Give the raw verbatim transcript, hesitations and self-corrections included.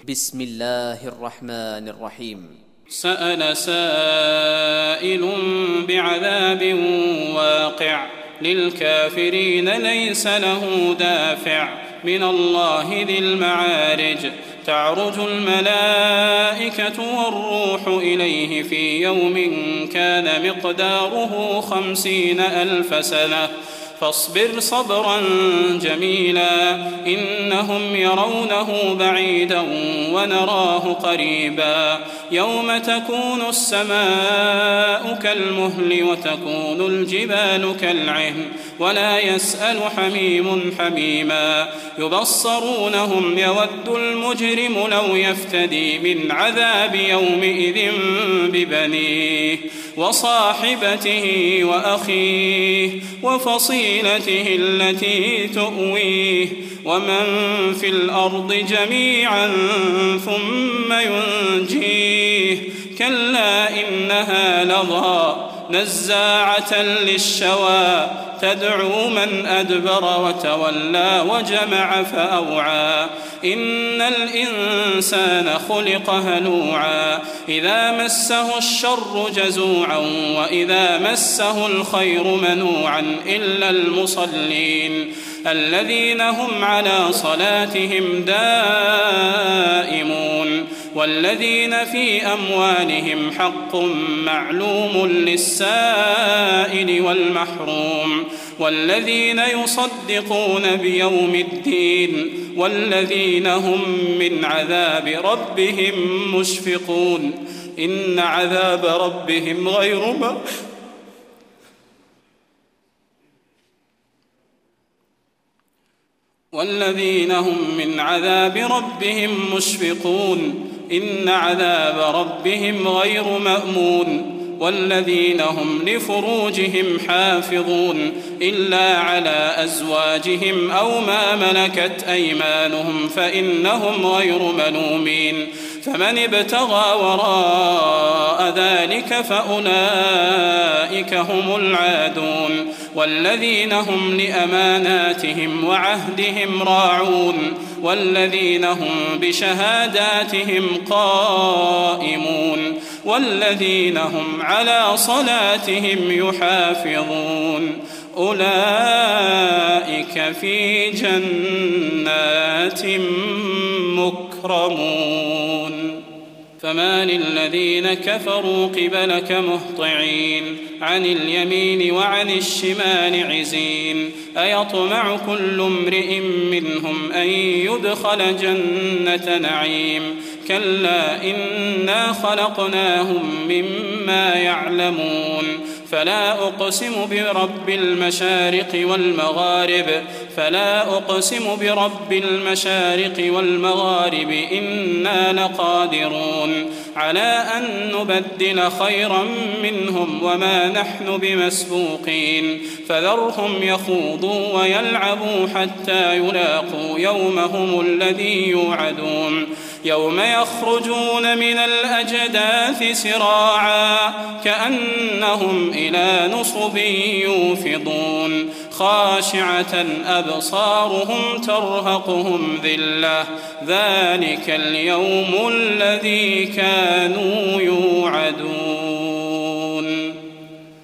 بسم الله الرحمن الرحيم. سأل سائل بعذاب واقع للكافرين ليس له دافع من الله ذي المعارج تعرج الملائكة والروح إليه في يوم كان مقداره خمسين ألف سنة فاصبر صبرا جميلا إنهم يرونه بعيدا ونراه قريبا يوم تكون السماء كالمهل وتكون الجبال كالعهن ولا يسأل حميم حميما يبصرونهم يود المجرم لو يفتدي من عذاب يومئذ ببنيه وصاحبته وأخيه وفصيلته التي تؤويه ومن في الأرض جميعا ثم ينجيه كلا إنها لظى نزاعة للشوى تدعو من أدبر وتولى وجمع فأوعى إن الإنسان خلق هلوعا إذا مسه الشر جزوعا وإذا مسه الخير منوعا إلا المصلين الذين هم على صلاتهم دائمون والذين في أموالهم حق معلوم للسائل والمحروم والذين يصدقون بيوم الدين والذين هم من عذاب ربهم مشفقون إن عذاب ربهم غير مأمون والذين هم من عذاب ربهم مشفقون إن عذاب ربهم غير مأمون والذين هم لفروجهم حافظون إلا على أزواجهم أو ما ملكت أيمانهم فإنهم غير ملومين فمن ابتغى وراء ذلك فأولئك هم العادون والذين هم لأماناتهم وعهدهم راعون والذين هم بشهاداتهم قائمون والذين هم على صلاتهم يحافظون أولئك في جنات مكرمون فما للذين كفروا قبلك مهطعين عن اليمين وعن الشمال عزين أيطمع كل امرئ منهم أن يدخل جنة نعيم كلا إنا خلقناهم مما يعلمون فلا أقسم برب المشارق والمغارب فلا أقسم برب المشارق والمغارب إنا لقادرون على أن نبدل خيرا منهم وما نحن بمسبوقين فذرهم يخوضوا ويلعبوا حتى يلاقوا يومهم الذي يوعدون يوم يخرجون من الأجداث سراعا كأنهم إلى نصب يوفضون خاشعة أبصارهم ترهقهم ذلة ذلك اليوم الذي كانوا يوعدون.